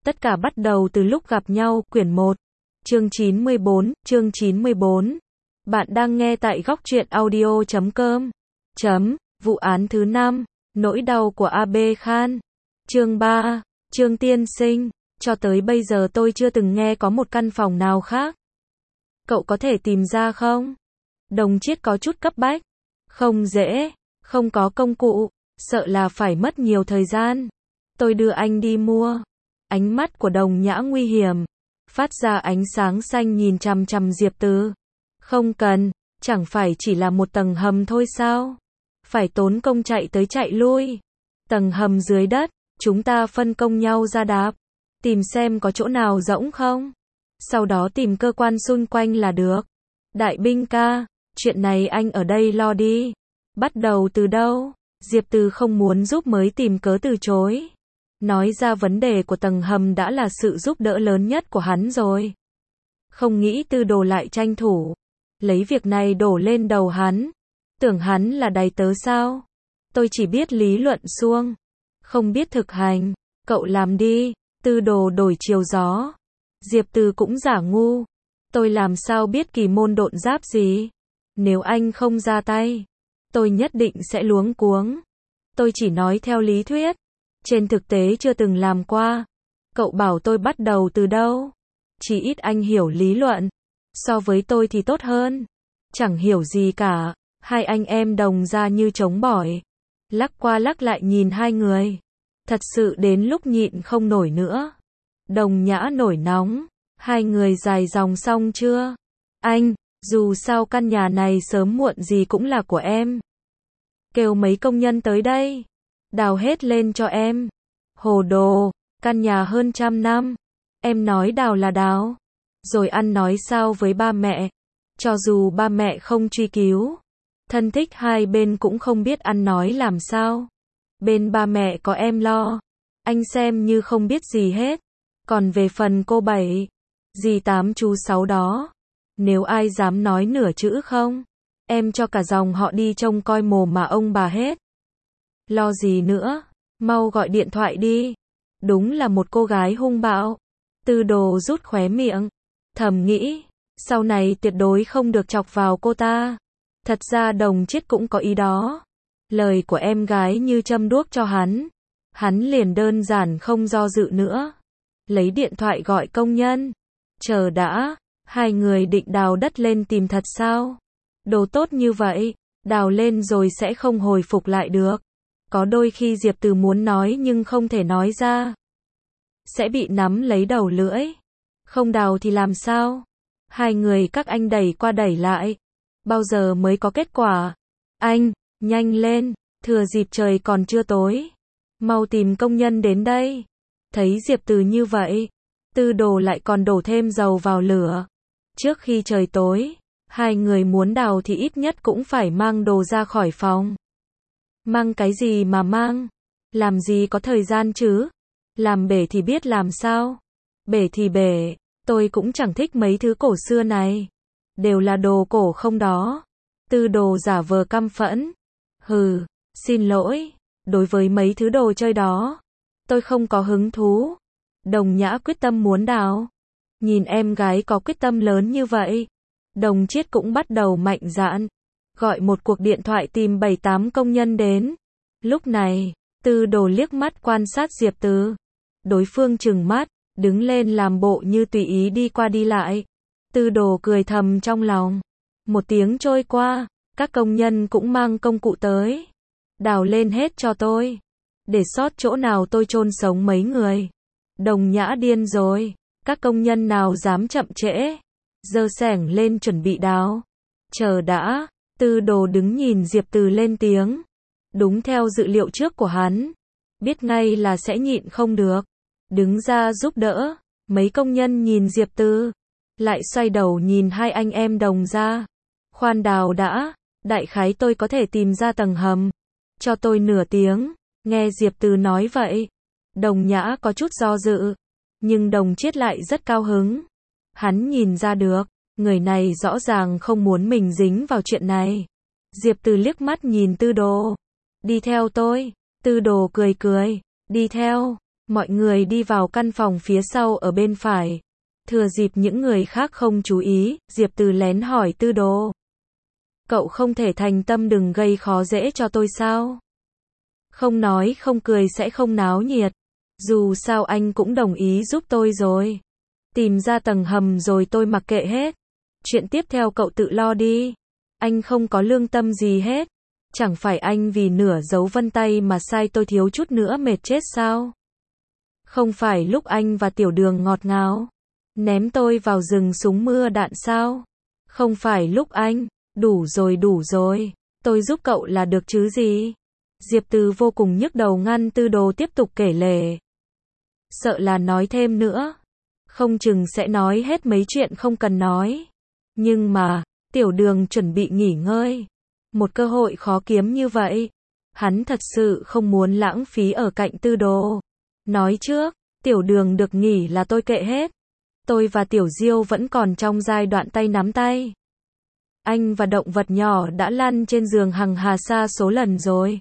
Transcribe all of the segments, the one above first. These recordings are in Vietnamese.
Tất cả bắt đầu từ lúc gặp nhau, quyển 1, chương 94. Bạn đang nghe tại góc truyện audio.com. Vụ án thứ 5, nỗi đau của AB Khan. Chương 3, Trương tiên sinh, cho tới bây giờ tôi chưa từng nghe có một căn phòng nào khác. Cậu có thể tìm ra không? Đồng Chiết có chút cấp bách. Không dễ, không có công cụ, sợ là phải mất nhiều thời gian. Tôi đưa anh đi mua. Ánh mắt của Đồng Nhã nguy hiểm, phát ra ánh sáng xanh nhìn chằm chằm Diệp Từ. Không cần, chẳng phải chỉ là một tầng hầm thôi sao? Phải tốn công chạy tới chạy lui. Tầng hầm dưới đất, chúng ta phân công nhau ra đạp, tìm xem có chỗ nào rỗng không. Sau đó tìm cơ quan xung quanh là được. Đại binh ca, chuyện này anh ở đây lo đi. Bắt đầu từ đâu? Diệp Từ không muốn giúp mới tìm cớ từ chối. Nói ra vấn đề của tầng hầm đã là sự giúp đỡ lớn nhất của hắn rồi. Không nghĩ Tư Đồ lại tranh thủ, lấy việc này đổ lên đầu hắn. Tưởng hắn là đầy tớ sao? Tôi chỉ biết lý luận suông, không biết thực hành. Cậu làm đi. Tư Đồ đổi chiều gió. Diệp Từ cũng giả ngu. Tôi làm sao biết kỳ môn độn giáp gì? Nếu anh không ra tay, tôi nhất định sẽ luống cuống. Tôi chỉ nói theo lý thuyết, trên thực tế chưa từng làm qua. Cậu bảo tôi bắt đầu từ đâu? Chỉ ít anh hiểu lý luận. So với tôi thì tốt hơn. Chẳng hiểu gì cả. Hai anh em Đồng ra như trống bỏi, lắc qua lắc lại nhìn hai người. Thật sự đến lúc nhịn không nổi nữa. Đồng Nhã nổi nóng. Hai người dài dòng xong chưa? Anh, dù sao căn nhà này sớm muộn gì cũng là của em. Kêu mấy công nhân tới đây, đào hết lên cho em. Hồ đồ, căn nhà hơn 100 năm. Em nói đào là đào. Rồi ăn nói sao với ba mẹ? Cho dù ba mẹ không truy cứu, thân thích hai bên cũng không biết ăn nói làm sao. Bên ba mẹ có em lo, anh xem như không biết gì hết. Còn về phần cô Bảy, dì Tám chú Sáu đó, nếu ai dám nói nửa chữ không, em cho cả dòng họ đi trông coi mồm mà ông bà hết. Lo gì nữa, mau gọi điện thoại đi. Đúng là một cô gái hung bạo. Tư Đồ rút khóe miệng, thầm nghĩ, sau này tuyệt đối không được chọc vào cô ta. Thật ra Đồng Chiết cũng có ý đó. Lời của em gái như châm đuốc cho hắn. Hắn liền đơn giản không do dự nữa, lấy điện thoại gọi công nhân. Chờ đã, hai người định đào đất lên tìm thật sao? Đồ tốt như vậy, đào lên rồi sẽ không hồi phục lại được. Có đôi khi Diệp Từ muốn nói nhưng không thể nói ra, sẽ bị nắm lấy đầu lưỡi. Không đào thì làm sao? Hai người các anh đẩy qua đẩy lại, bao giờ mới có kết quả? Anh, nhanh lên, thừa dịp trời còn chưa tối, mau tìm công nhân đến đây. Thấy Diệp Từ như vậy, Tư Đồ lại còn đổ thêm dầu vào lửa. Trước khi trời tối, hai người muốn đào thì ít nhất cũng phải mang đồ ra khỏi phòng. Mang cái gì mà mang? Làm gì có thời gian chứ? Làm bể thì biết làm sao? Bể thì bể, tôi cũng chẳng thích mấy thứ cổ xưa này. Đều là đồ cổ không đó. Tư Đồ giả vờ căm phẫn. Hừ, xin lỗi, đối với mấy thứ đồ chơi đó, tôi không có hứng thú. Đồng Nhã quyết tâm muốn đào. Nhìn em gái có quyết tâm lớn như vậy, Đồng Chiết cũng bắt đầu mạnh dạn, gọi một cuộc điện thoại tìm 7-8 công nhân đến. Lúc này, Tư Đồ liếc mắt quan sát Diệp Từ. Đối phương trừng mắt, đứng lên làm bộ như tùy ý đi qua đi lại. Tư Đồ cười thầm trong lòng. Một tiếng trôi qua, các công nhân cũng mang công cụ tới. Đào lên hết cho tôi. Để sót chỗ nào tôi chôn sống mấy người. Đồng Nhã điên rồi. Các công nhân nào dám chậm trễ. Giơ xẻng lên chuẩn bị đào. Chờ đã. Tư Đồ đứng nhìn Diệp Từ lên tiếng. Đúng theo dự liệu trước của hắn. Biết ngay là sẽ nhịn không được. Đứng ra giúp đỡ. Mấy công nhân nhìn Diệp Từ, lại xoay đầu nhìn hai anh em Đồng ra. Khoan đào đã. Đại khái tôi có thể tìm ra tầng hầm. Cho tôi nửa tiếng. Nghe Diệp Từ nói vậy, Đồng Nhã có chút do dự. Nhưng Đồng Chiết lại rất cao hứng. Hắn nhìn ra được, người này rõ ràng không muốn mình dính vào chuyện này. Diệp Từ liếc mắt nhìn Tư Đồ. Đi theo tôi. Tư Đồ cười cười. Đi theo. Mọi người đi vào căn phòng phía sau ở bên phải. Thừa dịp những người khác không chú ý, Diệp Từ lén hỏi Tư Đồ. Cậu không thể thành tâm đừng gây khó dễ cho tôi sao? Không nói không cười sẽ không náo nhiệt. Dù sao anh cũng đồng ý giúp tôi rồi. Tìm ra tầng hầm rồi tôi mặc kệ hết. Chuyện tiếp theo cậu tự lo đi. Anh không có lương tâm gì hết. Chẳng phải anh vì nửa dấu vân tay mà sai tôi thiếu chút nữa mệt chết sao? Không phải lúc anh và Tiểu Đường ngọt ngào ném tôi vào rừng súng mưa đạn sao? Không phải lúc anh, đủ rồi, tôi giúp cậu là được chứ gì? Diệp Từ vô cùng nhức đầu ngăn Tư Đồ tiếp tục kể lể. Sợ là nói thêm nữa, không chừng sẽ nói hết mấy chuyện không cần nói. Nhưng mà, Tiểu Đường chuẩn bị nghỉ ngơi. Một cơ hội khó kiếm như vậy, hắn thật sự không muốn lãng phí ở cạnh Tư Đồ. Nói trước, Tiểu Đường được nghỉ là tôi kệ hết. Tôi và Tiểu Diêu vẫn còn trong giai đoạn tay nắm tay. Anh và động vật nhỏ đã lăn trên giường hằng hà sa số lần rồi.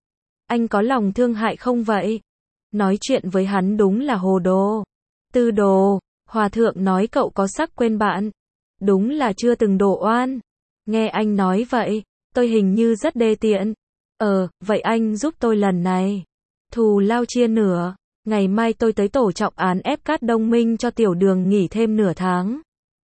Anh có lòng thương hại không vậy? Nói chuyện với hắn đúng là hồ đồ. Tư Đồ, Hòa thượng nói cậu có sắc quên bạn. Đúng là chưa từng đổ oan. Nghe anh nói vậy, tôi hình như rất đê tiện. Vậy anh giúp tôi lần này. Thù lao chia nửa. Ngày mai tôi tới tổ trọng án ép cát Đông Minh cho Tiểu Đường nghỉ thêm nửa tháng.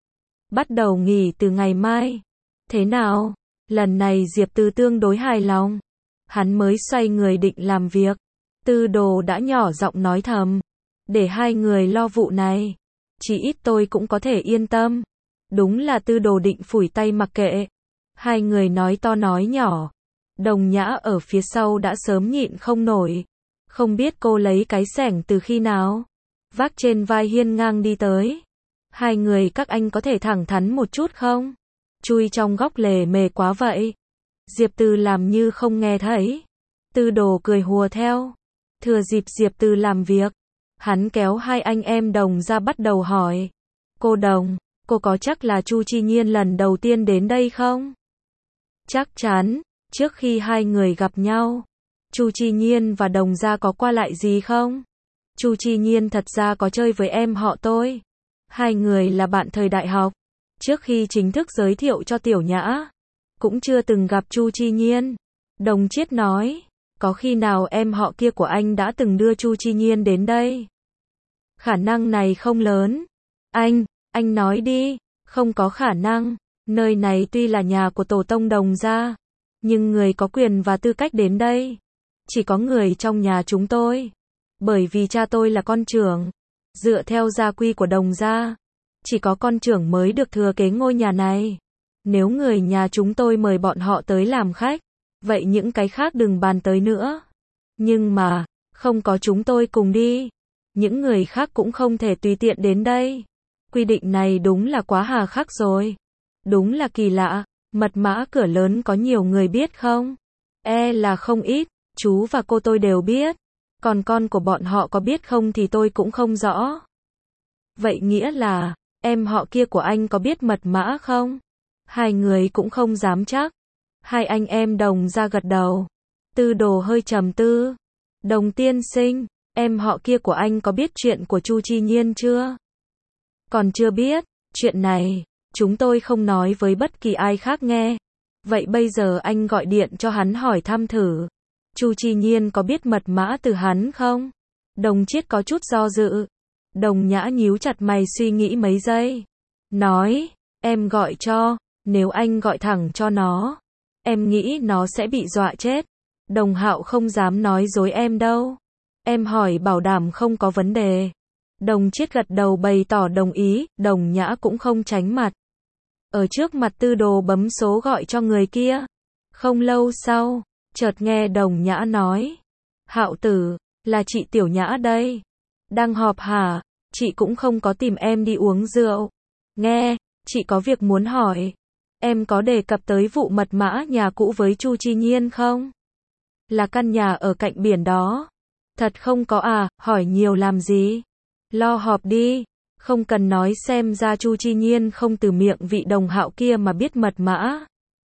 Bắt đầu nghỉ từ ngày mai. Thế nào? Lần này Diệp Từ tương đối hài lòng. Hắn mới xoay người định làm việc. Tư Đồ đã nhỏ giọng nói thầm. Để hai người lo vụ này. Chỉ ít tôi cũng có thể yên tâm. Đúng là Tư Đồ định phủi tay mặc kệ. Hai người nói to nói nhỏ. Đồng Nhã ở phía sau đã sớm nhịn không nổi. Không biết cô lấy cái xẻng từ khi nào. Vác trên vai hiên ngang đi tới. Hai người các anh có thể thẳng thắn một chút không? Chui trong góc lề mề quá vậy. Diệp Từ làm như không nghe thấy. Tư Đồ cười hùa theo. Thừa dịp Diệp Từ làm việc, hắn kéo hai anh em Đồng ra bắt đầu hỏi. Cô Đồng, cô có chắc là Chu Chi Nhiên lần đầu tiên đến đây không? Chắc chắn, trước khi hai người gặp nhau, Chu Chi Nhiên và Đồng gia có qua lại gì không? Chu Chi Nhiên thật ra có chơi với em họ tôi. Hai người là bạn thời đại học. Trước khi chính thức giới thiệu cho Tiểu Nhã, cũng chưa từng gặp Chu Chi Nhiên. Đồng Chiết nói, có khi nào em họ kia của anh đã từng đưa Chu Chi Nhiên đến đây? Khả năng này không lớn. Anh nói đi, không có khả năng. Nơi này tuy là nhà của tổ tông Đồng gia, nhưng người có quyền và tư cách đến đây chỉ có người trong nhà chúng tôi. Bởi vì cha tôi là con trưởng, dựa theo gia quy của Đồng gia, chỉ có con trưởng mới được thừa kế ngôi nhà này. Nếu người nhà chúng tôi mời bọn họ tới làm khách, vậy những cái khác đừng bàn tới nữa. Nhưng mà, không có chúng tôi cùng đi, những người khác cũng không thể tùy tiện đến đây. Quy định này đúng là quá hà khắc rồi. Đúng là kỳ lạ, mật mã cửa lớn có nhiều người biết không? Là không ít, chú và cô tôi đều biết. Còn con của bọn họ có biết không thì tôi cũng không rõ. Vậy nghĩa là, em họ kia của anh có biết mật mã không? Hai người cũng không dám chắc. Hai anh em Đồng ra gật đầu. Tư Đồ hơi trầm tư. Đồng tiên sinh, em họ kia của anh có biết chuyện của Chu Chi Nhiên chưa? Còn chưa biết, chuyện này, chúng tôi không nói với bất kỳ ai khác nghe. Vậy bây giờ anh gọi điện cho hắn hỏi thăm thử. Chu Chi Nhiên có biết mật mã từ hắn không? Đồng Chiết có chút do dự. Đồng Nhã nhíu chặt mày suy nghĩ mấy giây. Nói, em gọi cho, nếu anh gọi thẳng cho nó, em nghĩ nó sẽ bị dọa chết. Đồng Hạo không dám nói dối em đâu. Em hỏi bảo đảm không có vấn đề. Đồng Chiết gật đầu bày tỏ đồng ý, Đồng Nhã cũng không tránh mặt. Ở trước mặt Tư Đồ bấm số gọi cho người kia. Không lâu sau, chợt nghe Đồng Nhã nói. Hạo tử, là chị Tiểu Nhã đây. Đang họp hả? Chị cũng không có tìm em đi uống rượu. Nghe, chị có việc muốn hỏi. Em có đề cập tới vụ mật mã nhà cũ với Chu Chi Nhiên không? Là căn nhà ở cạnh biển đó. Thật không có à, hỏi nhiều làm gì? Lo họp đi. Không cần nói xem ra Chu Chi Nhiên không từ miệng vị Đồng Hạo kia mà biết mật mã.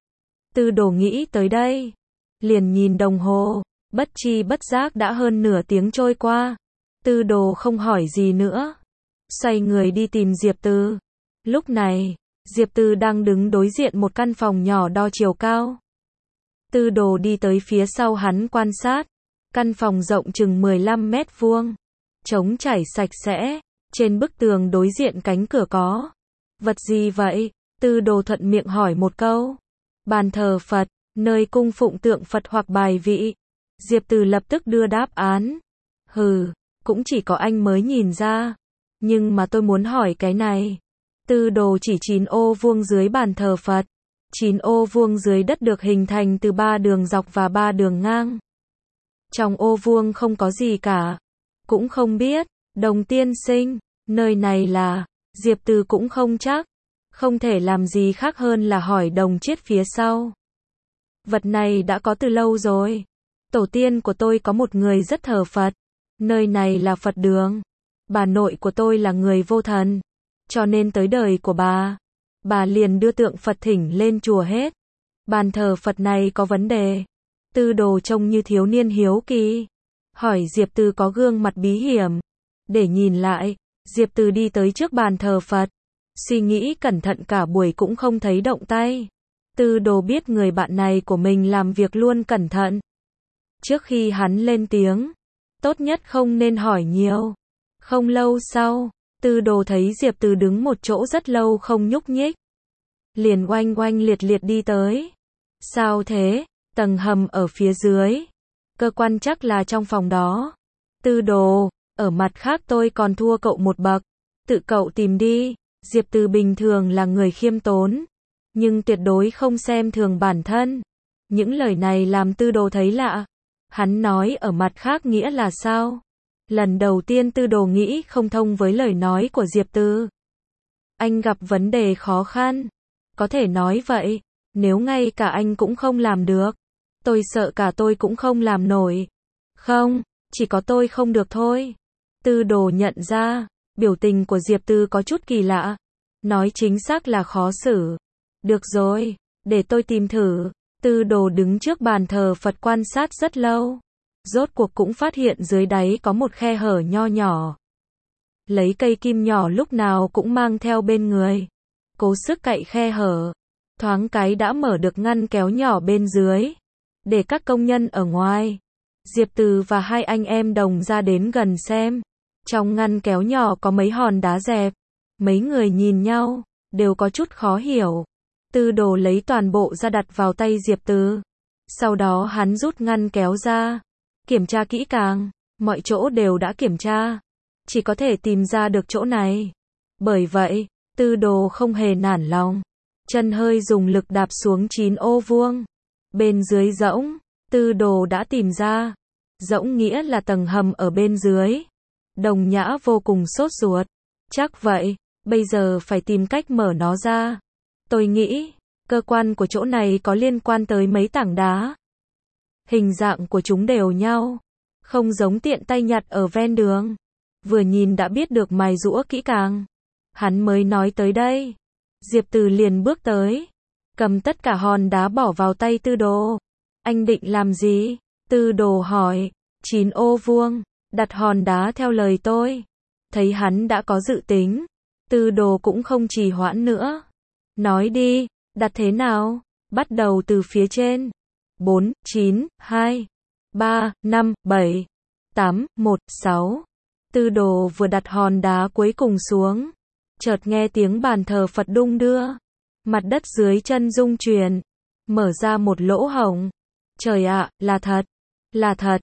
Tư Đồ nghĩ tới đây. Liền nhìn đồng hồ. Bất chi bất giác đã hơn nửa tiếng trôi qua. Tư Đồ không hỏi gì nữa, xoay người đi tìm Diệp Từ. Lúc này, Diệp Từ đang đứng đối diện một căn phòng nhỏ đo chiều cao. Tư Đồ đi tới phía sau hắn quan sát. Căn phòng rộng chừng 15 mét vuông, trống trải sạch sẽ, trên bức tường đối diện cánh cửa có vật gì vậy? Tư Đồ thuận miệng hỏi một câu. Bàn thờ Phật, nơi cung phụng tượng Phật hoặc bài vị. Diệp Từ lập tức đưa đáp án. Hừ, cũng chỉ có anh mới nhìn ra. Nhưng mà tôi muốn hỏi cái này. Tư Đồ chỉ 9 ô vuông dưới bàn thờ Phật. 9 ô vuông dưới đất được hình thành từ 3 đường dọc và 3 đường ngang. Trong ô vuông không có gì cả. Cũng không biết, Đồng tiên sinh, nơi này là, Diệp Từ cũng không chắc. Không thể làm gì khác hơn là hỏi Đồng Chiết phía sau. Vật này đã có từ lâu rồi. Tổ tiên của tôi có một người rất thờ Phật. Nơi này là Phật đường. Bà nội của tôi là người vô thần. Cho nên tới đời của bà liền đưa tượng Phật thỉnh lên chùa hết. Bàn thờ Phật này có vấn đề. Tư Đồ trông như thiếu niên hiếu kỳ. Hỏi Diệp Từ có gương mặt bí hiểm. Để nhìn lại, Diệp Từ đi tới trước bàn thờ Phật. Suy nghĩ cẩn thận cả buổi cũng không thấy động tay. Tư Đồ biết người bạn này của mình làm việc luôn cẩn thận. Trước khi hắn lên tiếng, tốt nhất không nên hỏi nhiều. Không lâu sau, Tư Đồ thấy Diệp Từ đứng một chỗ rất lâu không nhúc nhích. Liền oanh oanh liệt liệt đi tới. Sao thế? Tầng hầm ở phía dưới. Cơ quan chắc là trong phòng đó. Tư Đồ, ở mặt khác tôi còn thua cậu một bậc. Tự cậu tìm đi. Diệp Từ bình thường là người khiêm tốn, nhưng tuyệt đối không xem thường bản thân. Những lời này làm Tư Đồ thấy lạ. Hắn nói ở mặt khác nghĩa là sao? Lần đầu tiên Tư Đồ nghĩ không thông với lời nói của Diệp Từ. Anh gặp vấn đề khó khăn. Có thể nói vậy, nếu ngay cả anh cũng không làm được, tôi sợ cả tôi cũng không làm nổi. Không, chỉ có tôi không được thôi. Tư Đồ nhận ra, biểu tình của Diệp Từ có chút kỳ lạ. Nói chính xác là khó xử. Được rồi, để tôi tìm thử. Tư Đồ đứng trước bàn thờ Phật quan sát rất lâu. Rốt cuộc cũng phát hiện dưới đáy có một khe hở nho nhỏ. Lấy cây kim nhỏ lúc nào cũng mang theo bên người. Cố sức cạy khe hở. Thoáng cái đã mở được ngăn kéo nhỏ bên dưới. Để các công nhân ở ngoài. Diệp Từ và hai anh em Đồng ra đến gần xem. Trong ngăn kéo nhỏ có mấy hòn đá dẹp. Mấy người nhìn nhau, đều có chút khó hiểu. Tư Đồ lấy toàn bộ ra đặt vào tay Diệp Từ. Sau đó hắn rút ngăn kéo ra. Kiểm tra kỹ càng, mọi chỗ đều đã kiểm tra. Chỉ có thể tìm ra được chỗ này. Bởi vậy, Tư Đồ không hề nản lòng. Chân hơi dùng lực đạp xuống 9 ô vuông. Bên dưới rỗng, Tư Đồ đã tìm ra. Rỗng nghĩa là tầng hầm ở bên dưới. Đồng Nhã vô cùng sốt ruột. Chắc vậy, bây giờ phải tìm cách mở nó ra. Tôi nghĩ, cơ quan của chỗ này có liên quan tới mấy tảng đá. Hình dạng của chúng đều nhau. Không giống tiện tay nhặt ở ven đường. Vừa nhìn đã biết được mài giũa kỹ càng. Hắn mới nói tới đây. Diệp Từ liền bước tới. Cầm tất cả hòn đá bỏ vào tay Tư Đồ. Anh định làm gì? Tư Đồ hỏi. 9 ô vuông. Đặt hòn đá theo lời tôi. Thấy hắn đã có dự tính. Tư Đồ cũng không trì hoãn nữa. Nói đi, đặt thế nào? Bắt đầu từ phía trên. 4, 9, 2, 3, 5, 7, 8, 1, 6. Tư Đồ vừa đặt hòn đá cuối cùng xuống. Chợt nghe tiếng bàn thờ Phật đung đưa. Mặt đất dưới chân rung chuyển. Mở ra một lỗ hổng. Trời ạ, là thật. Là thật.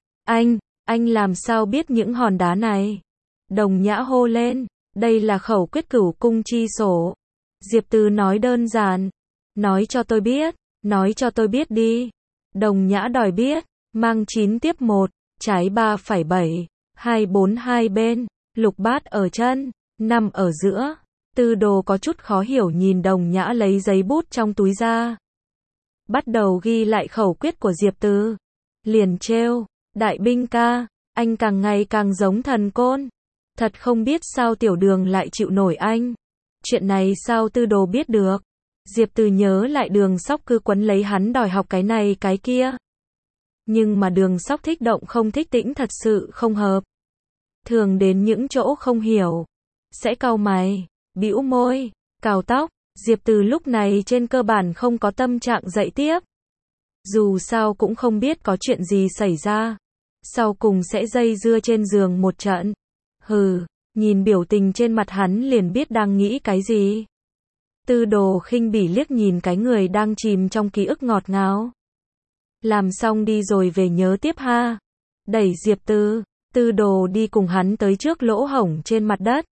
Anh làm sao biết những hòn đá này? Đồng Nhã hô lên. Đây là khẩu quyết cửu cung chi sổ. Diệp Từ nói đơn giản. Nói cho tôi biết. Nói cho tôi biết đi. Đồng Nhã đòi biết. Mang 9 tiếp 1. Trái 3 phải 7. 2 4 hai bên. Lục bát ở chân. 5 ở giữa. Tư Đồ có chút khó hiểu nhìn Đồng Nhã lấy giấy bút trong túi ra. Bắt đầu ghi lại khẩu quyết của Diệp Từ. Liền trêu. Đại binh ca. Anh càng ngày càng giống thần côn. Thật không biết sao Tiểu Đường lại chịu nổi anh. Chuyện này sao Tư Đồ biết được? Diệp Từ nhớ lại Đường Sóc cứ quấn lấy hắn đòi học cái này cái kia. Nhưng mà Đường Sóc thích động không thích tĩnh thật sự không hợp. thường đến những chỗ không hiểu, sẽ cau mày, bĩu môi, cào tóc. Diệp Từ lúc này trên cơ bản không có tâm trạng dậy tiếp. Dù sao cũng không biết có chuyện gì xảy ra. Sau cùng sẽ dây dưa trên giường một trận. Hừ, nhìn biểu tình trên mặt hắn liền biết đang nghĩ cái gì. Tư Đồ khinh bỉ liếc nhìn cái người đang chìm trong ký ức ngọt ngào. Làm xong đi rồi về nhớ tiếp ha. Đẩy Diệp Từ, Tư Đồ đi cùng hắn tới trước lỗ hổng trên mặt đất.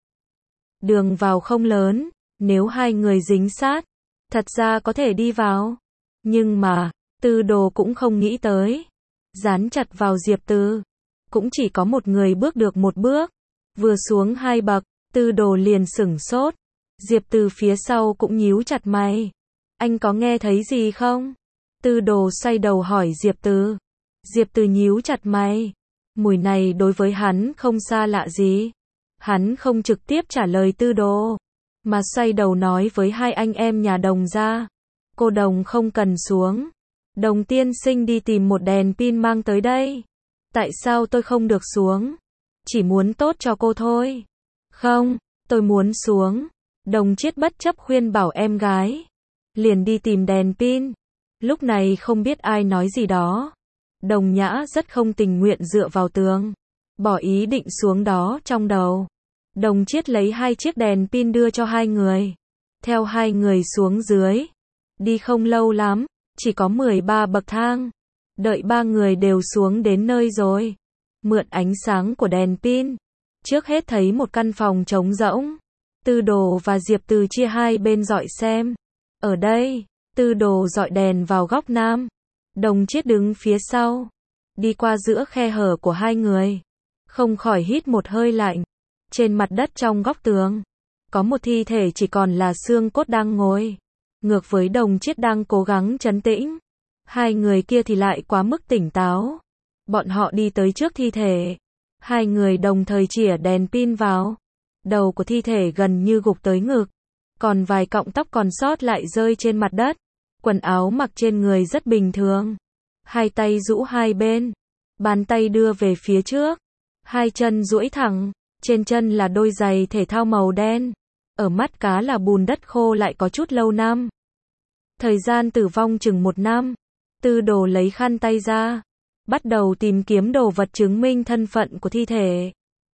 Đường vào không lớn, nếu hai người dính sát, thật ra có thể đi vào. Nhưng mà, Tư Đồ cũng không nghĩ tới. Dán chặt vào Diệp Từ, cũng chỉ có một người bước được một bước. Vừa xuống 2 bậc, Tư Đồ liền sửng sốt. Diệp Từ phía sau cũng nhíu chặt mày. Anh có nghe thấy gì không? Tư Đồ xoay đầu hỏi Diệp Từ. Diệp Từ nhíu chặt mày. Mùi này đối với hắn không xa lạ gì. Hắn không trực tiếp trả lời Tư Đồ, mà xoay đầu nói với hai anh em nhà Đồng ra. Cô Đồng không cần xuống. Đồng tiên sinh đi tìm một đèn pin mang tới đây. Tại sao tôi không được xuống? Chỉ muốn tốt cho cô thôi. Không, tôi muốn xuống. Đồng Chiết bất chấp khuyên bảo em gái. Liền đi tìm đèn pin. Lúc này không biết ai nói gì đó. Đồng Nhã rất không tình nguyện dựa vào tường. Bỏ ý định xuống đó trong đầu. Đồng Chiết lấy 2 chiếc đèn pin đưa cho hai người. Theo hai người xuống dưới. Đi không lâu lắm, chỉ có 13 bậc thang. Đợi 3 người đều xuống đến nơi rồi. Mượn ánh sáng của đèn pin. Trước hết thấy một căn phòng trống rỗng. Tư Đồ và Diệp Từ chia hai bên dọi xem. Ở đây, Tư Đồ dọi đèn vào góc nam. Đồng Chiết đứng phía sau. Đi qua giữa khe hở của hai người. Không khỏi hít một hơi lạnh. Trên mặt đất trong góc tường. Có một thi thể chỉ còn là xương cốt đang ngồi. Ngược với Đồng Chiết đang cố gắng trấn tĩnh. Hai người kia thì lại quá mức tỉnh táo. Bọn họ đi tới trước thi thể. Hai người đồng thời chĩa đèn pin vào. Đầu của thi thể gần như gục tới ngực. Còn vài cọng tóc còn sót lại rơi trên mặt đất. Quần áo mặc trên người rất bình thường. Hai tay duỗi hai bên. Bàn tay đưa về phía trước. Hai chân duỗi thẳng. Trên chân là đôi giày thể thao màu đen. Ở mắt cá là bùn đất khô lại có chút lâu năm. Thời gian tử vong chừng 1 năm. Tư Đồ lấy khăn tay ra. Bắt đầu tìm kiếm đồ vật chứng minh thân phận của thi thể.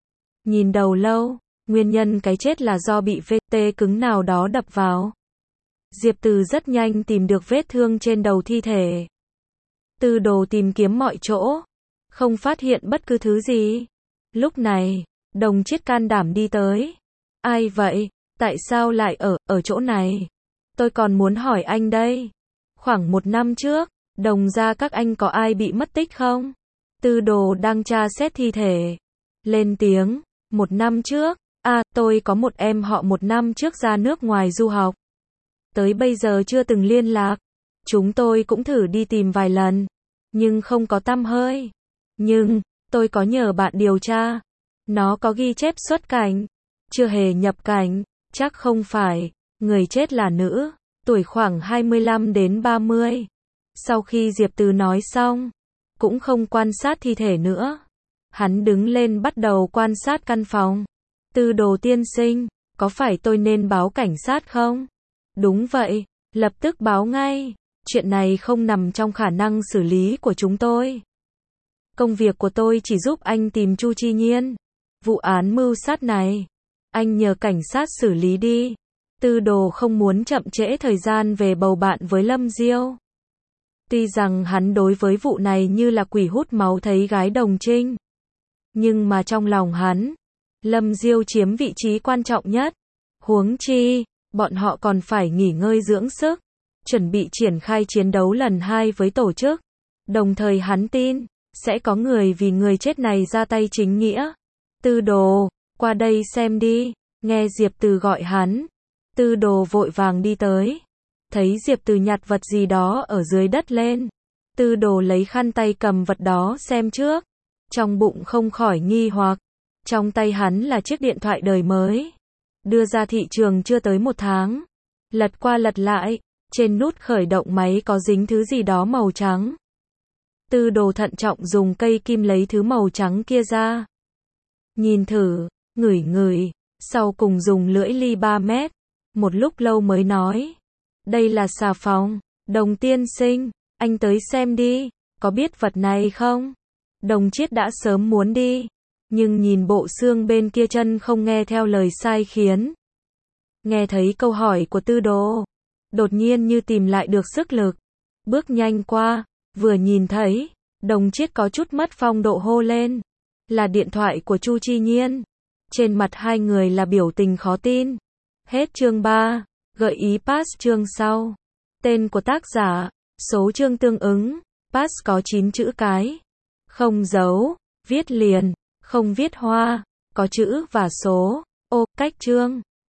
Nhìn đầu lâu, nguyên nhân cái chết là do bị vết tê cứng nào đó đập vào. Diệp Từ rất nhanh tìm được vết thương trên đầu thi thể. Tư Đồ tìm kiếm mọi chỗ, không phát hiện bất cứ thứ gì. Lúc này, Đồng Chiết can đảm đi tới. Ai vậy? Tại sao lại ở chỗ này? Tôi còn muốn hỏi anh đây. Khoảng 1 năm trước, Đồng gia các anh có ai bị mất tích không? Tư Đồ đang tra xét thi thể. Lên tiếng, 1 năm trước, tôi có một em họ 1 năm trước ra nước ngoài du học. Tới bây giờ chưa từng liên lạc. Chúng tôi cũng thử đi tìm vài lần, nhưng không có tăm hơi. Nhưng, tôi có nhờ bạn điều tra. Nó có ghi chép xuất cảnh, chưa hề nhập cảnh, chắc không phải. Người chết là nữ, tuổi khoảng 25 đến 30. Sau khi Diệp Từ nói xong, cũng không quan sát thi thể nữa. Hắn đứng lên bắt đầu quan sát căn phòng. Tư Đồ tiên sinh, có phải tôi nên báo cảnh sát không? Đúng vậy, lập tức báo ngay. Chuyện này không nằm trong khả năng xử lý của chúng tôi. Công việc của tôi chỉ giúp anh tìm Chu Chi Nhiên. Vụ án mưu sát này, anh nhờ cảnh sát xử lý đi. Tư Đồ không muốn chậm trễ thời gian về bầu bạn với Lâm Diêu. Tuy rằng hắn đối với vụ này như là quỷ hút máu thấy gái đồng trinh. Nhưng mà trong lòng hắn, Lâm Diêu chiếm vị trí quan trọng nhất. Huống chi, bọn họ còn phải nghỉ ngơi dưỡng sức, chuẩn bị triển khai chiến đấu lần 2 với tổ chức. Đồng thời hắn tin, sẽ có người vì người chết này ra tay chính nghĩa. Tư Đồ, qua đây xem đi. Nghe Diệp Từ gọi hắn. Tư Đồ vội vàng đi tới. Thấy Diệp Từ nhặt vật gì đó ở dưới đất lên. Tư Đồ lấy khăn tay cầm vật đó xem trước. Trong bụng không khỏi nghi hoặc. Trong tay hắn là chiếc điện thoại đời mới. Đưa ra thị trường chưa tới 1 tháng. Lật qua lật lại. Trên nút khởi động máy có dính thứ gì đó màu trắng. Tư Đồ thận trọng dùng cây kim lấy thứ màu trắng kia ra. nhìn thử, ngửi ngửi, sau cùng dùng lưỡi ly 3 mét, một lúc lâu mới nói. Đây là xà phòng, Đồng tiên sinh, anh tới xem đi, có biết vật này không? Đồng Chiết đã sớm muốn đi, nhưng nhìn bộ xương bên kia chân không nghe theo lời sai khiến. Nghe thấy câu hỏi của Tư Đồ, đột nhiên như tìm lại được sức lực, bước nhanh qua, vừa nhìn thấy, Đồng Chiết có chút mất phong độ hô lên, là điện thoại của Chu Chi Nhiên. Trên mặt hai người là biểu tình khó tin. Hết chương 3, gợi ý pass chương sau. Tên của tác giả, số chương tương ứng, pass có 9 chữ cái. Không dấu, viết liền, không viết hoa, có chữ và số. Ô, cách chương.